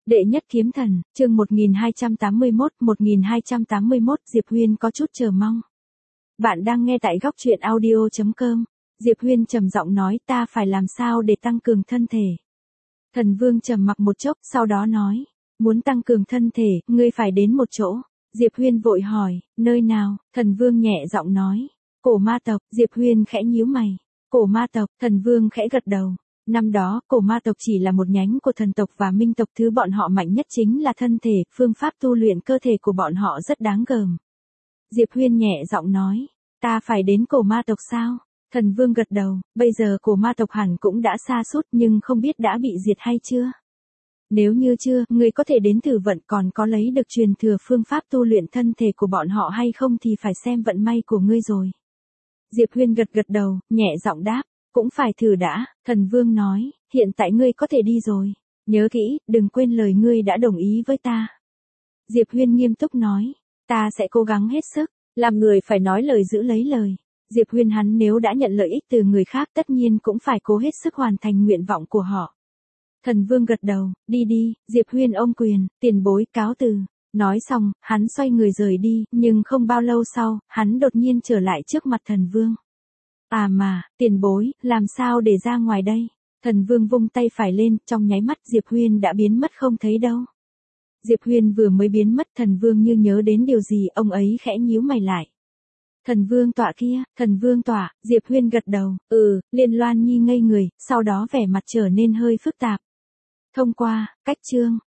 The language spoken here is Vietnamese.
Đệ nhất kiếm thần, chương 1281, Diệp Huyên có chút chờ mong. Bạn đang nghe tại góc truyện audio.com. Diệp Huyên trầm giọng nói, ta phải làm sao để tăng cường thân thể. Thần Vương trầm mặc một chốc, sau đó nói, muốn tăng cường thân thể, ngươi phải đến một chỗ. Diệp Huyên vội hỏi, nơi nào? Thần Vương nhẹ giọng nói, Cổ Ma tộc. Diệp Huyên khẽ nhíu mày. Cổ Ma tộc. Thần Vương khẽ gật đầu. Năm đó, Cổ Ma tộc chỉ là một nhánh của thần tộc và minh tộc, thứ bọn họ mạnh nhất chính là thân thể, phương pháp tu luyện cơ thể của bọn họ rất đáng gờm. Diệp Huyên nhẹ giọng nói, ta phải đến Cổ Ma tộc sao? Thần Vương gật đầu, bây giờ Cổ Ma tộc hẳn cũng đã sa sút, nhưng không biết đã bị diệt hay chưa? Nếu như chưa, ngươi có thể đến thử vận, còn có lấy được truyền thừa phương pháp tu luyện thân thể của bọn họ hay không thì phải xem vận may của ngươi rồi. Diệp Huyên gật đầu, nhẹ giọng đáp, cũng phải thử đã. Thần Vương nói, hiện tại ngươi có thể đi rồi. Nhớ kỹ, đừng quên lời ngươi đã đồng ý với ta. Diệp Huyên nghiêm túc nói, ta sẽ cố gắng hết sức, làm người phải nói lời giữ lấy lời. Diệp Huyên hắn nếu đã nhận lợi ích từ người khác tất nhiên cũng phải cố hết sức hoàn thành nguyện vọng của họ. Thần Vương gật đầu, đi đi. Diệp Huyên ôm quyền, tiền bối cáo từ. Nói xong, hắn xoay người rời đi, nhưng không bao lâu sau, hắn đột nhiên trở lại trước mặt Thần Vương. À mà, tiền bối, làm sao để ra ngoài đây? Thần Vương vung tay phải lên, trong nháy mắt Diệp Huyên đã biến mất không thấy đâu. Diệp Huyên vừa mới biến mất, Thần Vương như nhớ đến điều gì, ông ấy khẽ nhíu mày lại. Thần Vương tọa kia, Thần Vương tọa. Diệp Huyên gật đầu, Liên Loan Nhi ngây người, sau đó vẻ mặt trở nên hơi phức tạp. Thông qua, cách chương.